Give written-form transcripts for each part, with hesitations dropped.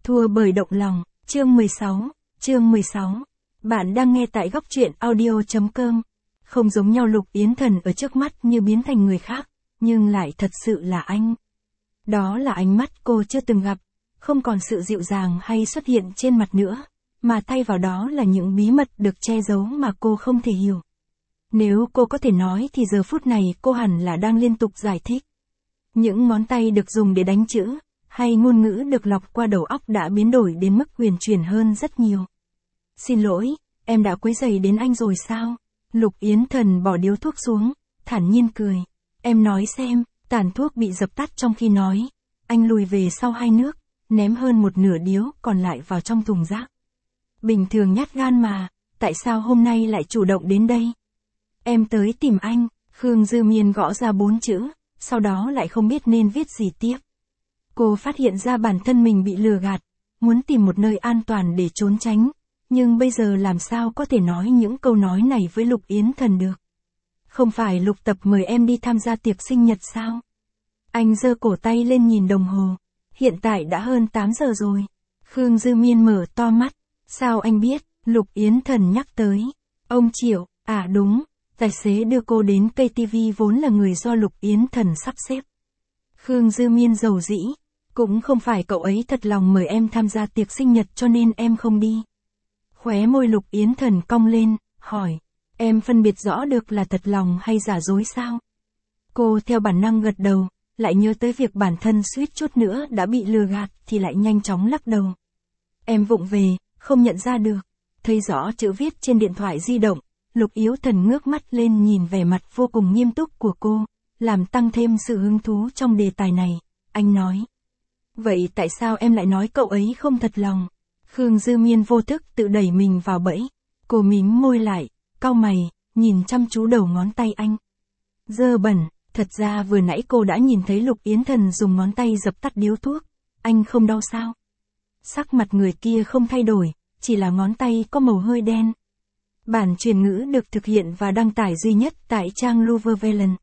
Thua bởi động lòng, chương 16. Bạn đang nghe tại góc truyện audio.com. Không giống nhau Lục Yến Thần ở trước mắt như biến thành người khác, nhưng lại thật sự là anh. Đó là ánh mắt cô chưa từng gặp, không còn sự dịu dàng hay xuất hiện trên mặt nữa, mà thay vào đó là những bí mật được che giấu mà cô không thể hiểu. Nếu cô có thể nói thì giờ phút này cô hẳn là đang liên tục giải thích. Những ngón tay được dùng để đánh chữ, hay ngôn ngữ được lọc qua đầu óc đã biến đổi đến mức huyền chuyển hơn rất nhiều. Xin lỗi, em đã quấy rầy đến anh rồi sao? Lục Yến Thần bỏ điếu thuốc xuống, thản nhiên cười. Em nói xem, tàn thuốc bị dập tắt trong khi nói. Anh lùi về sau 2 nước, ném hơn một nửa điếu còn lại vào trong thùng rác. Bình thường nhát gan mà, tại sao hôm nay lại chủ động đến đây? Em tới tìm anh, Khương Dư Miên gõ ra 4 chữ, sau đó lại không biết nên viết gì tiếp. Cô phát hiện ra bản thân mình bị lừa gạt, muốn tìm một nơi an toàn để trốn tránh, nhưng bây giờ làm sao có thể nói những câu nói này với Lục Yến Thần được. Không phải Lục Tập mời em đi tham gia tiệc sinh nhật sao? Anh giơ cổ tay lên nhìn đồng hồ, hiện tại đã hơn 8 giờ rồi. Khương Dư Miên mở to mắt, sao anh biết? Lục Yến Thần nhắc tới. Ông Triệu, à đúng, tài xế đưa cô đến cây TV vốn là người do Lục Yến Thần sắp xếp. Khương Dư Miên dầu dĩ, cũng không phải cậu ấy thật lòng mời em tham gia tiệc sinh nhật cho nên em không đi. Khóe môi Lục Yến Thần cong lên, hỏi, em phân biệt rõ được là thật lòng hay giả dối sao? Cô theo bản năng gật đầu, lại nhớ tới việc bản thân suýt chút nữa đã bị lừa gạt thì lại nhanh chóng lắc đầu. Em vụng về, không nhận ra được. Thấy rõ chữ viết trên điện thoại di động, Lục Yến Thần ngước mắt lên nhìn vẻ mặt vô cùng nghiêm túc của cô, làm tăng thêm sự hứng thú trong đề tài này. Anh nói, vậy tại sao em lại nói cậu ấy không thật lòng? Khương Dư Miên vô thức tự đẩy mình vào bẫy. Cô mím môi lại, cau mày, nhìn chăm chú đầu ngón tay anh. Dơ bẩn, thật ra vừa nãy cô đã nhìn thấy Lục Yến Thần dùng ngón tay dập tắt điếu thuốc. Anh không đau sao? Sắc mặt người kia không thay đổi, chỉ là ngón tay có màu hơi đen. Bản truyền ngữ được thực hiện và đăng tải duy nhất tại trang Luverne.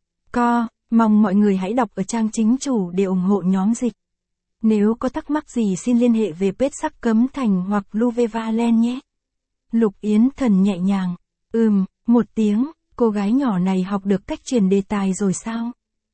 Mong mọi người hãy đọc ở trang chính chủ để ủng hộ nhóm dịch. Nếu có thắc mắc gì xin liên hệ về page Sắc Cấm Thành hoặc Luverne nhé. Lục Yến Thần nhẹ nhàng. Một tiếng, cô gái nhỏ này học được cách truyền đề tài rồi sao?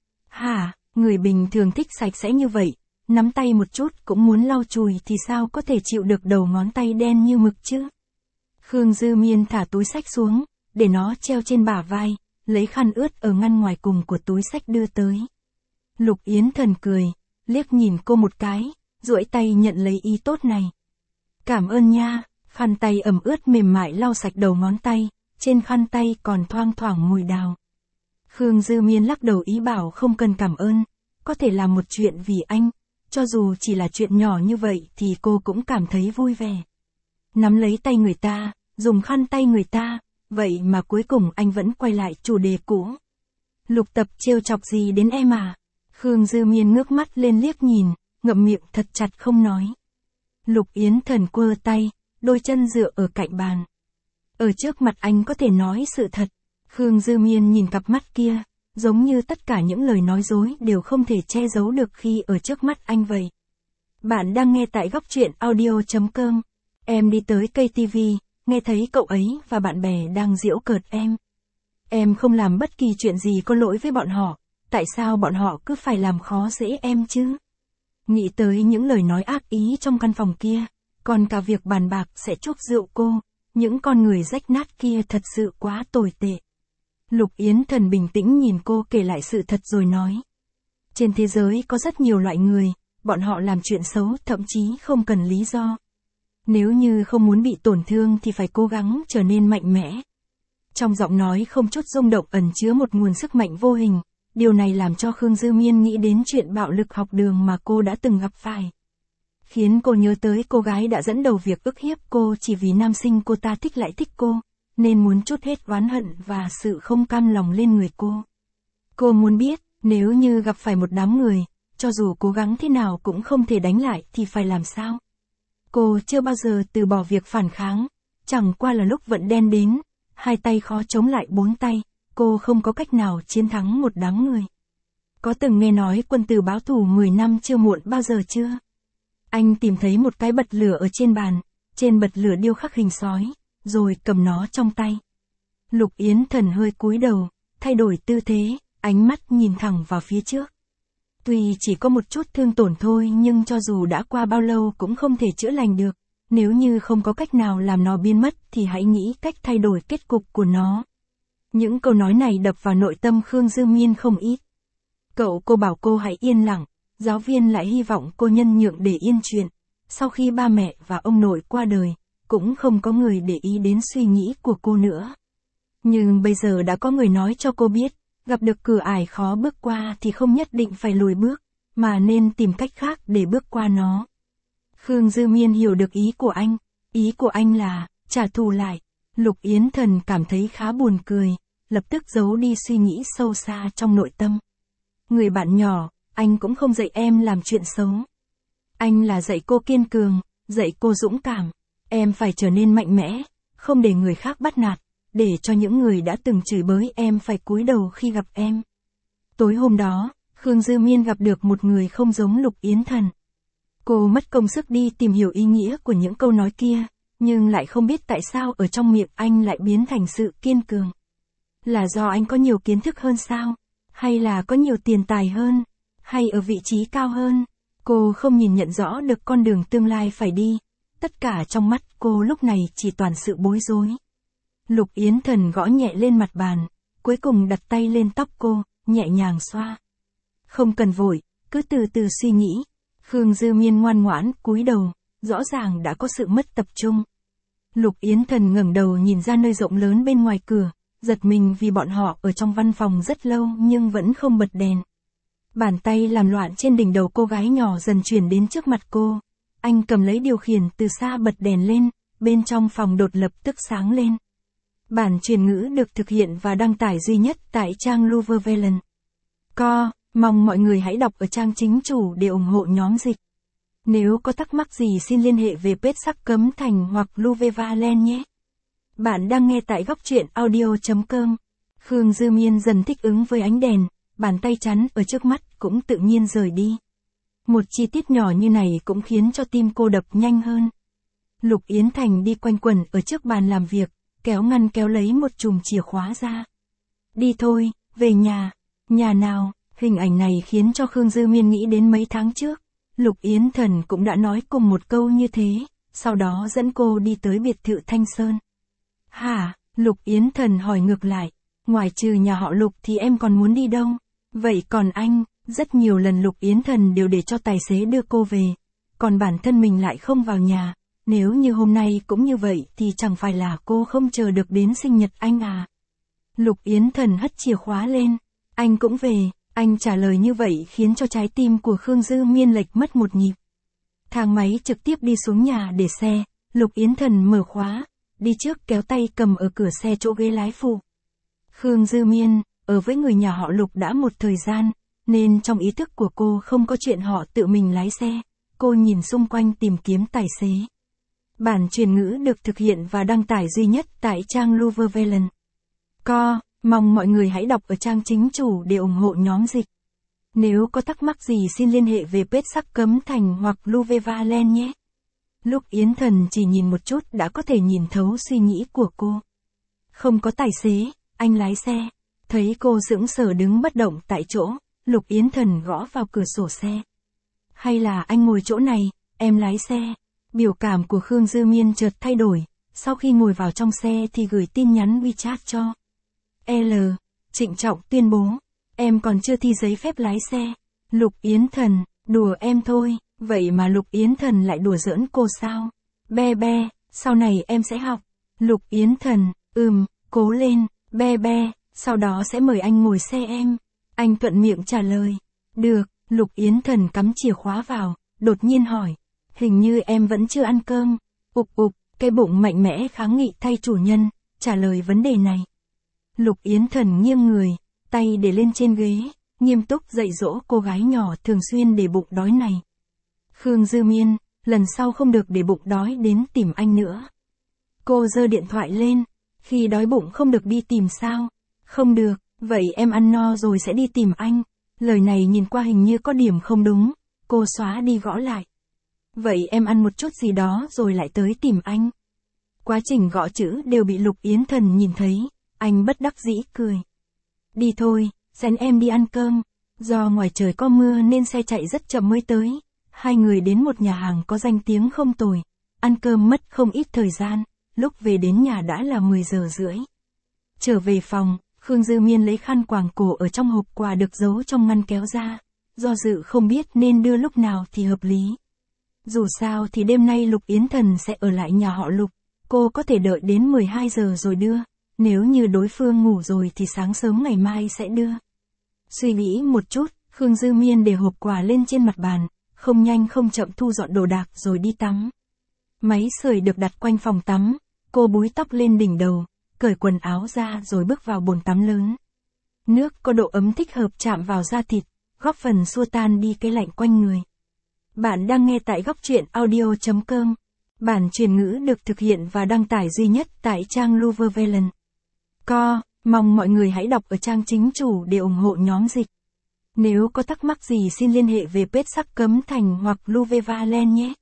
Hả, người bình thường thích sạch sẽ như vậy, nắm tay một chút cũng muốn lau chùi thì sao có thể chịu được đầu ngón tay đen như mực chứ? Khương Dư Miên thả túi xách xuống, để nó treo trên bả vai, lấy khăn ướt ở ngăn ngoài cùng của túi xách đưa tới. Lục Yến Thần cười, liếc nhìn cô một cái, duỗi tay nhận lấy ý tốt này. Cảm ơn nha, khăn tay ẩm ướt mềm mại lau sạch đầu ngón tay, trên khăn tay còn thoang thoảng mùi đào. Khương Dư Miên lắc đầu ý bảo không cần cảm ơn, có thể làm một chuyện vì anh, cho dù chỉ là chuyện nhỏ như vậy thì cô cũng cảm thấy vui vẻ. Nắm lấy tay người ta, dùng khăn tay người ta, vậy mà cuối cùng anh vẫn quay lại chủ đề cũ. Lục Tập trêu chọc gì đến em à? Khương Dư Miên ngước mắt lên liếc nhìn, ngậm miệng thật chặt không nói. Lục Yến Thần quơ tay, đôi chân dựa ở cạnh bàn. Ở trước mặt anh có thể nói sự thật. Khương Dư Miên nhìn cặp mắt kia, giống như tất cả những lời nói dối đều không thể che giấu được khi ở trước mắt anh vậy. Bạn đang nghe tại góc truyện audio.com. Em đi tới cây TV, nghe thấy cậu ấy và bạn bè đang giễu cợt em. Em không làm bất kỳ chuyện gì có lỗi với bọn họ, tại sao bọn họ cứ phải làm khó dễ em chứ? Nghĩ tới những lời nói ác ý trong căn phòng kia, còn cả việc bàn bạc sẽ chúc rượu cô, những con người rách nát kia thật sự quá tồi tệ. Lục Yến Thần bình tĩnh nhìn cô kể lại sự thật rồi nói. Trên thế giới có rất nhiều loại người, bọn họ làm chuyện xấu thậm chí không cần lý do. Nếu như không muốn bị tổn thương thì phải cố gắng trở nên mạnh mẽ. Trong giọng nói không chút rung động ẩn chứa một nguồn sức mạnh vô hình, điều này làm cho Khương Dư Miên nghĩ đến chuyện bạo lực học đường mà cô đã từng gặp phải. Khiến cô nhớ tới cô gái đã dẫn đầu việc ức hiếp cô chỉ vì nam sinh cô ta thích lại thích cô, nên muốn trút hết oán hận và sự không cam lòng lên người cô. Cô muốn biết, nếu như gặp phải một đám người, cho dù cố gắng thế nào cũng không thể đánh lại thì phải làm sao? Cô chưa bao giờ từ bỏ việc phản kháng, chẳng qua là lúc vận đen đến, 2 tay khó chống lại 4 tay, cô không có cách nào chiến thắng một đám người. Có từng nghe nói quân tử báo thù 10 năm chưa muộn bao giờ chưa? Anh tìm thấy một cái bật lửa ở trên bàn, trên bật lửa điêu khắc hình sói, rồi cầm nó trong tay. Lục Yến Thần hơi cúi đầu, thay đổi tư thế, ánh mắt nhìn thẳng vào phía trước. Tuy chỉ có một chút thương tổn thôi nhưng cho dù đã qua bao lâu cũng không thể chữa lành được. Nếu như không có cách nào làm nó biến mất thì hãy nghĩ cách thay đổi kết cục của nó. Những câu nói này đập vào nội tâm Khương Dư Miên không ít. Cô bảo cô hãy yên lặng, giáo viên lại hy vọng cô nhân nhượng để yên chuyện. Sau khi ba mẹ và ông nội qua đời, cũng không có người để ý đến suy nghĩ của cô nữa. Nhưng bây giờ đã có người nói cho cô biết, gặp được cửa ải khó bước qua thì không nhất định phải lùi bước, mà nên tìm cách khác để bước qua nó. Khương Dư Miên hiểu được ý của anh là, trả thù lại. Lục Yến Thần cảm thấy khá buồn cười, lập tức giấu đi suy nghĩ sâu xa trong nội tâm. Người bạn nhỏ, anh cũng không dạy em làm chuyện xấu. Anh là dạy cô kiên cường, dạy cô dũng cảm. Em phải trở nên mạnh mẽ, không để người khác bắt nạt, để cho những người đã từng chửi bới em phải cúi đầu khi gặp em. Tối hôm đó, Khương Dư Miên gặp được một người không giống Lục Yến Thần. Cô mất công sức đi tìm hiểu ý nghĩa của những câu nói kia, nhưng lại không biết tại sao ở trong miệng anh lại biến thành sự kiên cường. Là do anh có nhiều kiến thức hơn sao? Hay là có nhiều tiền tài hơn? Hay ở vị trí cao hơn? Cô không nhìn nhận rõ được con đường tương lai phải đi. Tất cả trong mắt cô lúc này chỉ toàn sự bối rối. Lục Yến Thần gõ nhẹ lên mặt bàn, cuối cùng đặt tay lên tóc cô, nhẹ nhàng xoa. Không cần vội, cứ từ từ suy nghĩ. Khương Dư Miên ngoan ngoãn cúi đầu, rõ ràng đã có sự mất tập trung. Lục Yến Thần ngẩng đầu nhìn ra nơi rộng lớn bên ngoài cửa, giật mình vì bọn họ ở trong văn phòng rất lâu nhưng vẫn không bật đèn. Bàn tay làm loạn trên đỉnh đầu cô gái nhỏ dần chuyển đến trước mặt cô. Anh cầm lấy điều khiển từ xa bật đèn lên, bên trong phòng đột lập tức sáng lên. Bản truyền ngữ được thực hiện và đăng tải duy nhất tại trang Louvre. Mong mọi người hãy đọc ở trang chính chủ để ủng hộ nhóm dịch. Nếu có thắc mắc gì xin liên hệ về page Sắc Cấm Thành hoặc Louvre nhé. Bạn đang nghe tại góc truyện audio.com. Khương Dư Miên dần thích ứng với ánh đèn, bàn tay chắn ở trước mắt cũng tự nhiên rời đi. Một chi tiết nhỏ như này cũng khiến cho tim cô đập nhanh hơn. Lục Yến Thành đi quanh quẩn ở trước bàn làm việc, kéo lấy một chùm chìa khóa ra. Đi thôi, về nhà. Nhà nào? Hình ảnh này khiến cho Khương Dư Miên nghĩ đến mấy tháng trước. Lục Yến Thần cũng đã nói cùng một câu như thế, sau đó dẫn cô đi tới biệt thự Thanh Sơn. Hả? Lục Yến Thần hỏi ngược lại. Ngoài trừ nhà họ Lục thì em còn muốn đi đâu? Vậy còn anh? Rất nhiều lần Lục Yến Thần đều để cho tài xế đưa cô về. Còn bản thân mình lại không vào nhà. Nếu như hôm nay cũng như vậy thì chẳng phải là cô không chờ được đến sinh nhật anh à? Lục Yến Thần hất chìa khóa lên. Anh cũng về. Anh trả lời như vậy khiến cho trái tim của Khương Dư Miên lệch mất một nhịp. Thang máy trực tiếp đi xuống nhà để xe. Lục Yến Thần mở khóa, đi trước kéo tay cầm ở cửa xe chỗ ghế lái phụ. Khương Dư Miên, ở với người nhà họ Lục đã một thời gian, nên trong ý thức của cô không có chuyện họ tự mình lái xe. Cô nhìn xung quanh tìm kiếm tài xế. Bản truyền ngữ được thực hiện và đăng tải duy nhất tại trang Louvre. Mong mọi người hãy đọc ở trang chính chủ để ủng hộ nhóm dịch. Nếu có thắc mắc gì xin liên hệ về page Sắc Cấm Thành hoặc Louvre nhé. Lục Yến Thần chỉ nhìn một chút đã có thể nhìn thấu suy nghĩ của cô. Không có tài xế, anh lái xe. Thấy cô sững sờ đứng bất động tại chỗ, Lục Yến Thần gõ vào cửa sổ xe. Hay là anh ngồi chỗ này, em lái xe. Biểu cảm của Khương Dư Miên chợt thay đổi, sau khi ngồi vào trong xe thì gửi tin nhắn WeChat cho trịnh trọng tuyên bố, em còn chưa thi giấy phép lái xe. Lục Yến Thần, đùa em thôi, vậy mà Lục Yến Thần lại đùa giỡn cô sao? Be, sau này em sẽ học. Lục Yến Thần, cố lên, be, sau đó sẽ mời anh ngồi xe em. Anh thuận miệng trả lời. Được, Lục Yến Thần cắm chìa khóa vào, đột nhiên hỏi. Hình như em vẫn chưa ăn cơm. Cái bụng mạnh mẽ kháng nghị thay chủ nhân, trả lời vấn đề này. Lục Yến Thần nghiêng người, tay để lên trên ghế, nghiêm túc dạy dỗ cô gái nhỏ thường xuyên để bụng đói này. Khương Dư Miên, lần sau không được để bụng đói đến tìm anh nữa. Cô giơ điện thoại lên, khi đói bụng không được đi tìm sao? Không được, vậy em ăn no rồi sẽ đi tìm anh. Lời này nhìn qua hình như có điểm không đúng, cô xóa đi gõ lại. Vậy em ăn một chút gì đó rồi lại tới tìm anh. Quá trình gõ chữ đều bị Lục Yến Thần nhìn thấy, anh bất đắc dĩ cười. Đi thôi, dẫn em đi ăn cơm. Do ngoài trời có mưa nên xe chạy rất chậm mới tới. Hai người đến một nhà hàng có danh tiếng không tồi. Ăn cơm mất không ít thời gian, lúc về đến nhà đã là 10 giờ rưỡi. Trở về phòng, Khương Dư Miên lấy khăn quàng cổ ở trong hộp quà được giấu trong ngăn kéo ra. Do dự không biết nên đưa lúc nào thì hợp lý. Dù sao thì đêm nay Lục Yến Thần sẽ ở lại nhà họ Lục. Cô có thể đợi đến 12 giờ rồi đưa. Nếu như đối phương ngủ rồi thì sáng sớm ngày mai sẽ đưa. Suy nghĩ một chút, Khương Dư Miên để hộp quà lên trên mặt bàn, không nhanh không chậm thu dọn đồ đạc rồi đi tắm. Máy sưởi được đặt quanh phòng tắm, cô búi tóc lên đỉnh đầu, cởi quần áo ra rồi bước vào bồn tắm lớn. Nước có độ ấm thích hợp chạm vào da thịt, góp phần xua tan đi cái lạnh quanh người. Bạn đang nghe tại góc truyện audio.com. Bản truyền ngữ được thực hiện và đăng tải duy nhất tại trang Luverne. Mong mọi người hãy đọc ở trang chính chủ để ủng hộ nhóm dịch. Nếu có thắc mắc gì xin liên hệ về page Sắc Cấm Thành hoặc Luverne nhé.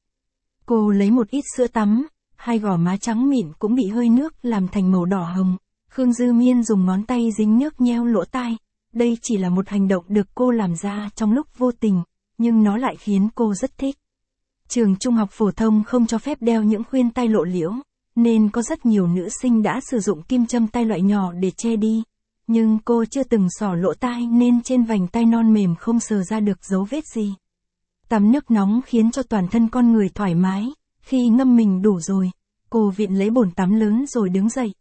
Cô lấy một ít sữa tắm, hai gò má trắng mịn cũng bị hơi nước làm thành màu đỏ hồng. Khương Dư Miên dùng ngón tay dính nước nheo lỗ tai. Đây chỉ là một hành động được cô làm ra trong lúc vô tình, nhưng nó lại khiến cô rất thích. Trường trung học phổ thông không cho phép đeo những khuyên tai lộ liễu, nên có rất nhiều nữ sinh đã sử dụng kim châm tai loại nhỏ để che đi. Nhưng cô chưa từng xỏ lỗ tai nên trên vành tai non mềm không sờ ra được dấu vết gì. Tắm nước nóng khiến cho toàn thân con người thoải mái, khi ngâm mình đủ rồi, cô vịn lấy bồn tắm lớn rồi đứng dậy.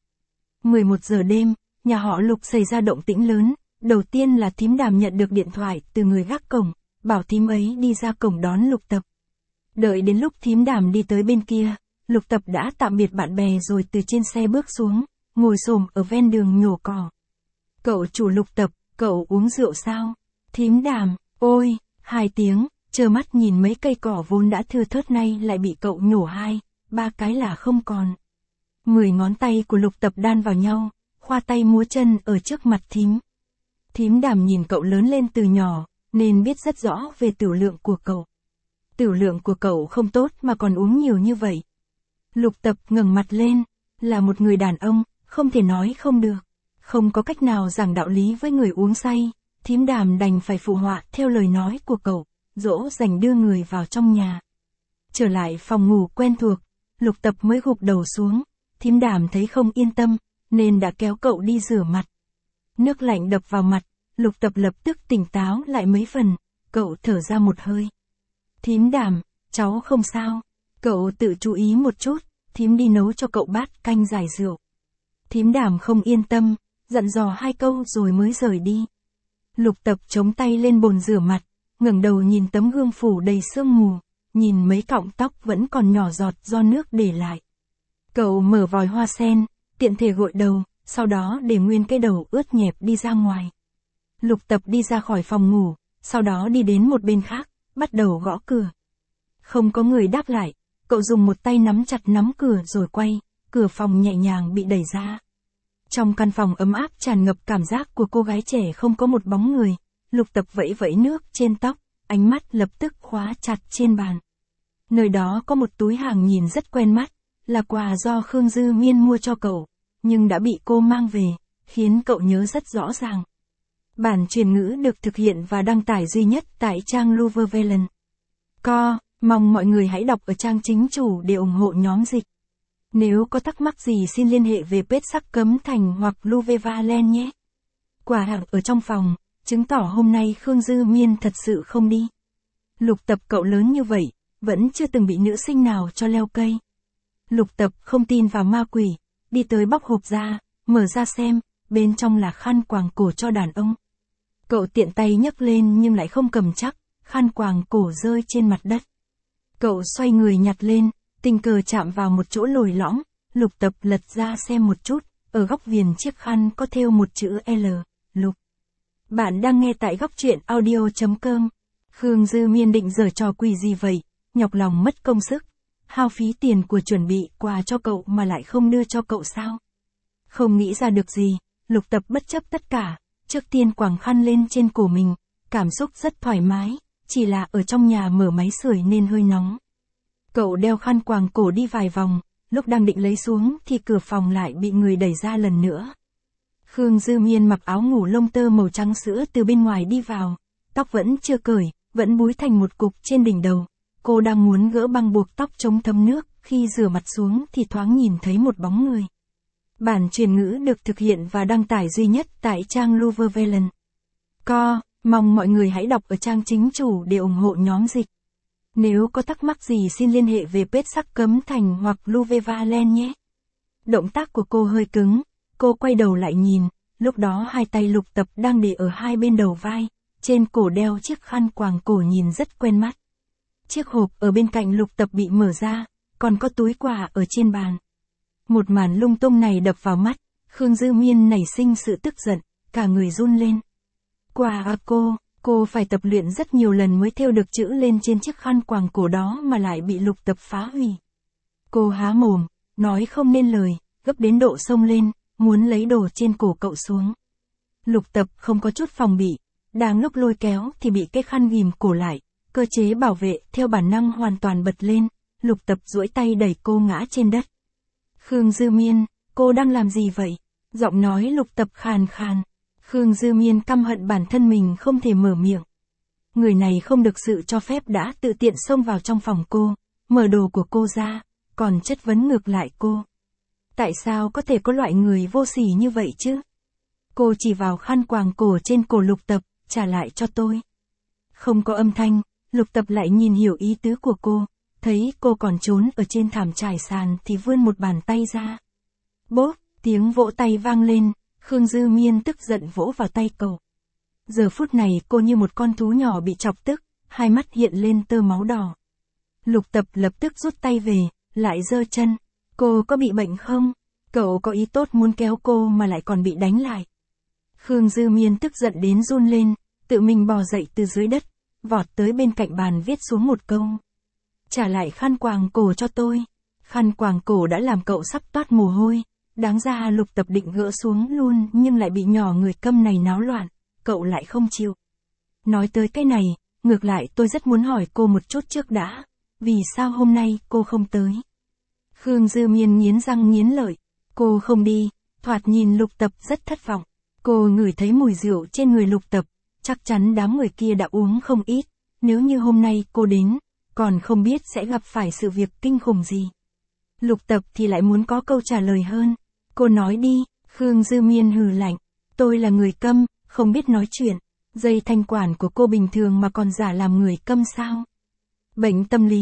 11 giờ đêm, nhà họ Lục xảy ra động tĩnh lớn, đầu tiên là thím Đàm nhận được điện thoại từ người gác cổng, bảo thím ấy đi ra cổng đón Lục Tập. Đợi đến lúc thím Đàm đi tới bên kia, Lục Tập đã tạm biệt bạn bè rồi từ trên xe bước xuống, ngồi xổm ở ven đường nhổ cỏ. Cậu chủ Lục Tập, cậu uống rượu sao? Thím Đàm, ôi, 2 tiếng, trơ mắt nhìn mấy cây cỏ vốn đã thưa thớt nay lại bị cậu nhổ 2-3 cái là không còn. 10 ngón tay của Lục Tập đan vào nhau, khoa tay múa chân ở trước mặt thím. Thím Đàm nhìn cậu lớn lên từ nhỏ, nên biết rất rõ về tửu lượng của cậu. Tửu lượng của cậu không tốt mà còn uống nhiều như vậy. Lục Tập ngẩng mặt lên, là một người đàn ông, không thể nói không được. Không có cách nào giảng đạo lý với người uống say, thím Đàm đành phải phụ họa theo lời nói của cậu, dỗ dành đưa người vào trong nhà. Trở lại phòng ngủ quen thuộc, Lục Tập mới gục đầu xuống, thím Đàm thấy không yên tâm, nên đã kéo cậu đi rửa mặt. Nước lạnh đập vào mặt, Lục Tập lập tức tỉnh táo lại mấy phần, cậu thở ra một hơi. Thím Đàm, cháu không sao, cậu tự chú ý một chút, thím đi nấu cho cậu bát canh giải rượu. Thím Đàm không yên tâm, dặn dò 2 câu rồi mới rời đi. Lục Tập chống tay lên bồn rửa mặt, ngẩng đầu nhìn tấm gương phủ đầy sương mù, nhìn mấy cọng tóc vẫn còn nhỏ giọt do nước để lại. Cậu mở vòi hoa sen, tiện thể gội đầu, sau đó để nguyên cái đầu ướt nhẹp đi ra ngoài. Lục Tập đi ra khỏi phòng ngủ, sau đó đi đến một bên khác, bắt đầu gõ cửa. Không có người đáp lại, cậu dùng một tay nắm chặt nắm cửa rồi quay, cửa phòng nhẹ nhàng bị đẩy ra. Trong căn phòng ấm áp tràn ngập cảm giác của cô gái trẻ không có một bóng người, Lục Tập vẫy vẫy nước trên tóc, ánh mắt lập tức khóa chặt trên bàn. Nơi đó có một túi hàng nhìn rất quen mắt, là quà do Khương Dư Miên mua cho cậu, nhưng đã bị cô mang về, khiến cậu nhớ rất rõ ràng. Bản truyền ngữ được thực hiện và đăng tải duy nhất tại trang Luverne. Mong mọi người hãy đọc ở trang chính chủ để ủng hộ nhóm dịch. Nếu có thắc mắc gì xin liên hệ về page Sắc Cấm Thành hoặc Luverne nhé. Quà hàng ở trong phòng, chứng tỏ hôm nay Khương Dư Miên thật sự không đi. Lục Tập cậu lớn như vậy, vẫn chưa từng bị nữ sinh nào cho leo cây. Lục Tập không tin vào ma quỷ, đi tới bóc hộp ra, mở ra xem, bên trong là khăn quàng cổ cho đàn ông. Cậu tiện tay nhấc lên nhưng lại không cầm chắc, khăn quàng cổ rơi trên mặt đất. Cậu xoay người nhặt lên, tình cờ chạm vào một chỗ lồi lõm, Lục Tập lật ra xem một chút, ở góc viền chiếc khăn có thêu một chữ L, Lục. Bạn đang nghe tại góc truyện audio.com. Khương Dư Miên định giở trò quỷ gì vậy, nhọc lòng mất công sức, hao phí tiền của chuẩn bị quà cho cậu mà lại không đưa cho cậu sao? Không nghĩ ra được gì, Lục Tập bất chấp tất cả, trước tiên quàng khăn lên trên cổ mình, cảm xúc rất thoải mái, chỉ là ở trong nhà mở máy sưởi nên hơi nóng. Cậu đeo khăn quàng cổ đi vài vòng, lúc đang định lấy xuống thì cửa phòng lại bị người đẩy ra lần nữa. Khương Dư Miên mặc áo ngủ lông tơ màu trắng sữa từ bên ngoài đi vào, tóc vẫn chưa cởi, vẫn búi thành một cục trên đỉnh đầu. Cô đang muốn gỡ băng buộc tóc chống thấm nước, khi rửa mặt xuống thì thoáng nhìn thấy một bóng người. Bản truyền ngữ được thực hiện và đăng tải duy nhất tại trang Luverne. Mong mọi người hãy đọc ở trang chính chủ để ủng hộ nhóm dịch. Nếu có thắc mắc gì xin liên hệ về page Sắc Cấm Thành hoặc Luverne nhé. Động tác của cô hơi cứng, cô quay đầu lại nhìn, lúc đó hai tay Lục Tập đang để ở hai bên đầu vai, trên cổ đeo chiếc khăn quàng cổ nhìn rất quen mắt. Chiếc hộp ở bên cạnh Lục Tập bị mở ra, còn có túi quà ở trên bàn. Một màn lung tung này đập vào mắt, Khương Dư Miên nảy sinh sự tức giận, cả người run lên. Quà à cô phải tập luyện rất nhiều lần mới thêu được chữ lên trên chiếc khăn quàng cổ đó mà lại bị Lục Tập phá hủy. Cô há mồm, nói không nên lời, gấp đến độ xông lên, muốn lấy đồ trên cổ cậu xuống. Lục Tập không có chút phòng bị, đang lúc lôi kéo thì bị cái khăn ghìm cổ lại, cơ chế bảo vệ theo bản năng hoàn toàn bật lên, Lục Tập duỗi tay đẩy cô ngã trên đất. Khương Dư Miên, cô đang làm gì vậy? Giọng nói Lục Tập khàn khàn. Khương Dư Miên căm hận bản thân mình không thể mở miệng. Người này không được sự cho phép đã tự tiện xông vào trong phòng cô, mở đồ của cô ra, còn chất vấn ngược lại cô. Tại sao có thể có loại người vô sỉ như vậy chứ? Cô chỉ vào khăn quàng cổ trên cổ Lục Tập, trả lại cho tôi. Không có âm thanh, Lục Tập lại nhìn hiểu ý tứ của cô, thấy cô còn trốn ở trên thảm trải sàn thì vươn một bàn tay ra. Bốp, tiếng vỗ tay vang lên, Khương Dư Miên tức giận vỗ vào tay cậu. Giờ phút này cô như một con thú nhỏ bị chọc tức, hai mắt hiện lên tơ máu đỏ. Lục Tập lập tức rút tay về, lại giơ chân. Cô có bị bệnh không? Cậu có ý tốt muốn kéo cô mà lại còn bị đánh lại. Khương Dư Miên tức giận đến run lên, tự mình bò dậy từ dưới đất, vọt tới bên cạnh bàn viết xuống một câu. Trả lại khăn quàng cổ cho tôi. Khăn quàng cổ đã làm cậu sắp toát mồ hôi. Đáng ra Lục Tập định gỡ xuống luôn nhưng lại bị nhỏ người câm này náo loạn, cậu lại không chịu. Nói tới cái này, ngược lại tôi rất muốn hỏi cô một chút trước đã. Vì sao hôm nay cô không tới? Khương Dư Miên nghiến răng nghiến lợi. Cô không đi, thoạt nhìn Lục Tập rất thất vọng. Cô ngửi thấy mùi rượu trên người Lục Tập, chắc chắn đám người kia đã uống không ít. Nếu như hôm nay cô đến, còn không biết sẽ gặp phải sự việc kinh khủng gì. Lục Tập thì lại muốn có câu trả lời hơn. Cô nói đi, Khương Dư Miên hừ lạnh. Tôi là người câm, không biết nói chuyện. Dây thanh quản của cô bình thường mà còn giả làm người câm sao? Bệnh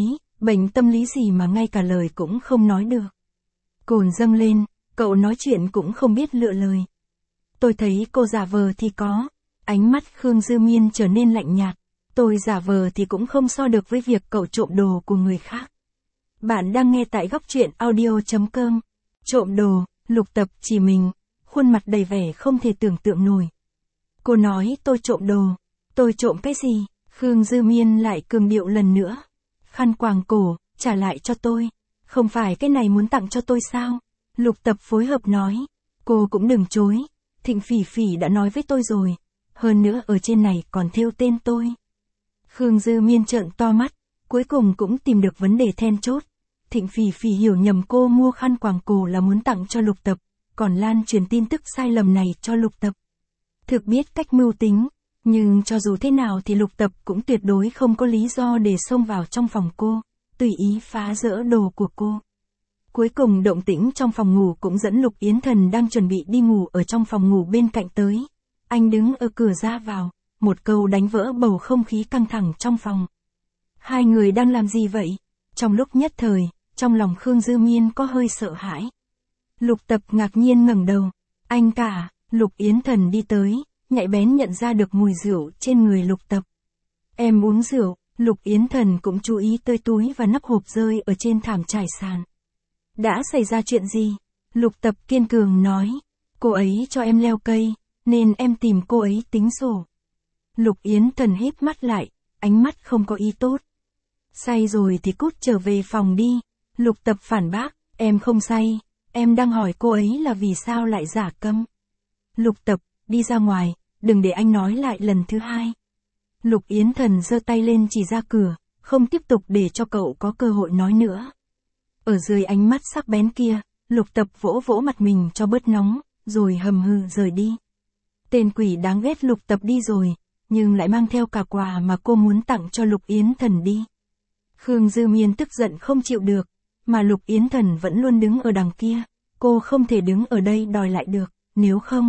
tâm lý gì mà ngay cả lời cũng không nói được. Cồn dâng lên, cậu nói chuyện cũng không biết lựa lời. Tôi thấy cô giả vờ thì có. Ánh mắt Khương Dư Miên trở nên lạnh nhạt. Tôi giả vờ thì cũng không so được với việc cậu trộm đồ của người khác. Bạn đang nghe tại góc truyện audio.com. Trộm đồ, Lục Tập chỉ mình, khuôn mặt đầy vẻ không thể tưởng tượng nổi. Cô nói tôi trộm đồ. Tôi trộm cái gì? Khương Dư Miên lại cường điệu lần nữa. Khăn quàng cổ, trả lại cho tôi. Không phải cái này muốn tặng cho tôi sao? Lục Tập phối hợp nói. Cô cũng đừng chối. Thịnh Phỉ Phỉ đã nói với tôi rồi. Hơn nữa ở trên này còn thêu tên tôi. Khương Dư Miên trợn to mắt. Cuối cùng cũng tìm được vấn đề then chốt. Thịnh Phỉ Phỉ hiểu nhầm cô mua khăn quàng cổ là muốn tặng cho Lục Tập, còn lan truyền tin tức sai lầm này cho Lục Tập. Thực biết cách mưu tính, nhưng cho dù thế nào thì Lục Tập cũng tuyệt đối không có lý do để xông vào trong phòng cô, tùy ý phá rỡ đồ của cô. Cuối cùng động tĩnh trong phòng ngủ cũng dẫn Lục Yến Thần đang chuẩn bị đi ngủ ở trong phòng ngủ bên cạnh tới. Anh đứng ở cửa ra vào, một câu đánh vỡ bầu không khí căng thẳng trong phòng. Hai người đang làm gì vậy? Trong lúc nhất thời, trong lòng Khương Dư Miên có hơi sợ hãi. Lục Tập ngạc nhiên ngẩng đầu. Anh cả, Lục Yến Thần đi tới, nhạy bén nhận ra được mùi rượu trên người Lục Tập. Em uống rượu, Lục Yến Thần cũng chú ý tới túi và nắp hộp rơi ở trên thảm trải sàn. Đã xảy ra chuyện gì? Lục Tập kiên cường nói. Cô ấy cho em leo cây, nên em tìm cô ấy tính sổ. Lục Yến Thần híp mắt lại, ánh mắt không có ý tốt. Say rồi thì cút trở về phòng đi. Lục Tập phản bác, em không say, em đang hỏi cô ấy là vì sao lại giả câm. Lục Tập, đi ra ngoài, đừng để anh nói lại lần thứ hai. Lục Yến Thần giơ tay lên chỉ ra cửa, không tiếp tục để cho cậu có cơ hội nói nữa. Ở dưới ánh mắt sắc bén kia, Lục Tập vỗ vỗ mặt mình cho bớt nóng, rồi hầm hừ rời đi. Tên quỷ đáng ghét Lục Tập đi rồi, nhưng lại mang theo cả quà mà cô muốn tặng cho Lục Yến Thần đi. Khương Dư Miên tức giận không chịu được, mà Lục Yến Thần vẫn luôn đứng ở đằng kia, cô không thể đứng ở đây đòi lại được, nếu không.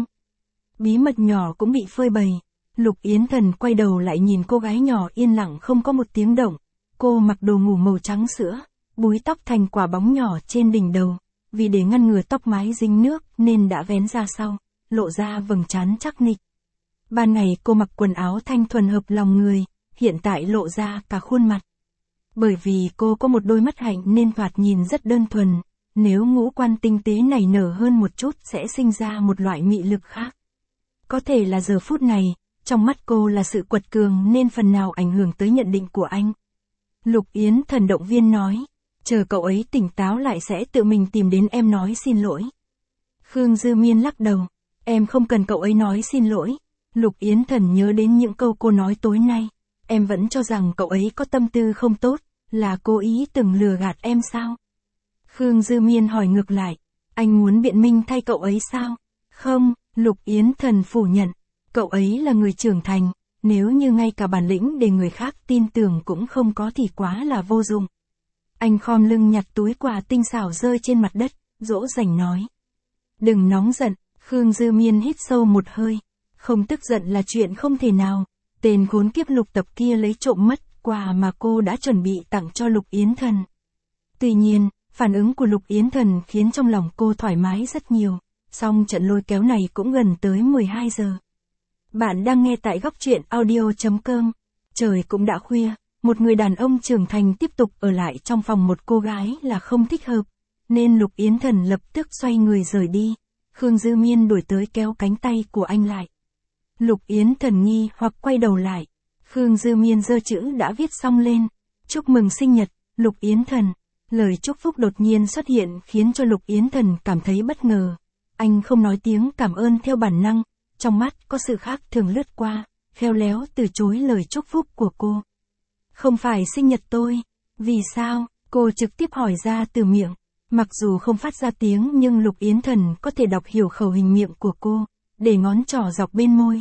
Bí mật nhỏ cũng bị phơi bày. Lục Yến Thần quay đầu lại nhìn cô gái nhỏ yên lặng không có một tiếng động. Cô mặc đồ ngủ màu trắng sữa, búi tóc thành quả bóng nhỏ trên đỉnh đầu, vì để ngăn ngừa tóc mái dính nước nên đã vén ra sau, lộ ra vầng trán chắc nịch. Ban ngày cô mặc quần áo thanh thuần hợp lòng người, hiện tại lộ ra cả khuôn mặt. Bởi vì cô có một đôi mắt hạnh nên thoạt nhìn rất đơn thuần, nếu ngũ quan tinh tế nảy nở hơn một chút sẽ sinh ra một loại mị lực khác. Có thể là giờ phút này, trong mắt cô là sự quật cường nên phần nào ảnh hưởng tới nhận định của anh. Lục Yến Thần động viên nói, chờ cậu ấy tỉnh táo lại sẽ tự mình tìm đến em nói xin lỗi. Khương Dư Miên lắc đầu, em không cần cậu ấy nói xin lỗi. Lục Yến Thần nhớ đến những câu cô nói tối nay, em vẫn cho rằng cậu ấy có tâm tư không tốt, là cố ý từng lừa gạt em sao? Khương Dư Miên hỏi ngược lại, anh muốn biện minh thay cậu ấy sao? Không, Lục Yến Thần phủ nhận, cậu ấy là người trưởng thành, nếu như ngay cả bản lĩnh để người khác tin tưởng cũng không có thì quá là vô dụng. Anh khom lưng nhặt túi quà tinh xảo rơi trên mặt đất, dỗ dành nói. Đừng nóng giận, Khương Dư Miên hít sâu một hơi, không tức giận là chuyện không thể nào, tên khốn kiếp Lục Tập kia lấy trộm mất quà mà cô đã chuẩn bị tặng cho Lục Yến Thần. Tuy nhiên, phản ứng của Lục Yến Thần khiến trong lòng cô thoải mái rất nhiều, song trận lôi kéo này cũng gần tới 12 giờ. Bạn đang nghe tại góc truyện audio.com. Trời cũng đã khuya, một người đàn ông trưởng thành tiếp tục ở lại trong phòng một cô gái là không thích hợp, nên Lục Yến Thần lập tức xoay người rời đi. Khương Dư Miên đuổi tới kéo cánh tay của anh lại. Lục Yến Thần nghi hoặc quay đầu lại. Khương Dư Miên giơ chữ đã viết xong lên. Chúc mừng sinh nhật, Lục Yến Thần. Lời chúc phúc đột nhiên xuất hiện khiến cho Lục Yến Thần cảm thấy bất ngờ. Anh không nói tiếng cảm ơn theo bản năng, trong mắt có sự khác thường lướt qua, khéo léo từ chối lời chúc phúc của cô. Không phải sinh nhật tôi. Vì sao? Cô trực tiếp hỏi ra từ miệng. Mặc dù không phát ra tiếng nhưng Lục Yến Thần có thể đọc hiểu khẩu hình miệng của cô, để ngón trỏ dọc bên môi.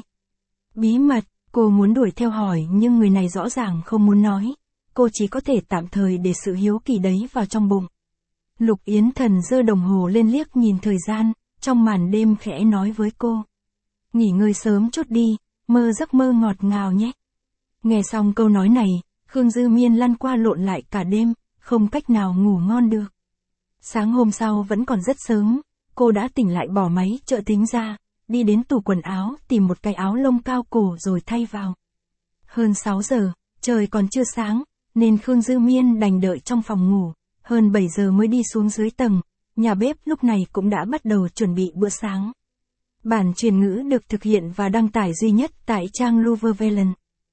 Bí mật, cô muốn đuổi theo hỏi nhưng người này rõ ràng không muốn nói. Cô chỉ có thể tạm thời để sự hiếu kỳ đấy vào trong bụng. Lục Yến Thần giơ đồng hồ lên liếc nhìn thời gian, trong màn đêm khẽ nói với cô. Nghỉ ngơi sớm chút đi, mơ giấc mơ ngọt ngào nhé. Nghe xong câu nói này, Khương Dư Miên lăn qua lộn lại cả đêm, không cách nào ngủ ngon được. Sáng hôm sau vẫn còn rất sớm, cô đã tỉnh lại bỏ máy trợ thính ra, đi đến tủ quần áo tìm một cái áo lông cao cổ rồi thay vào. Hơn 6 giờ, trời còn chưa sáng, nên Khương Dư Miên đành đợi trong phòng ngủ, hơn 7 giờ mới đi xuống dưới tầng, nhà bếp lúc này cũng đã bắt đầu chuẩn bị bữa sáng. Bản truyền ngữ được thực hiện và đăng tải duy nhất tại trang Louvre.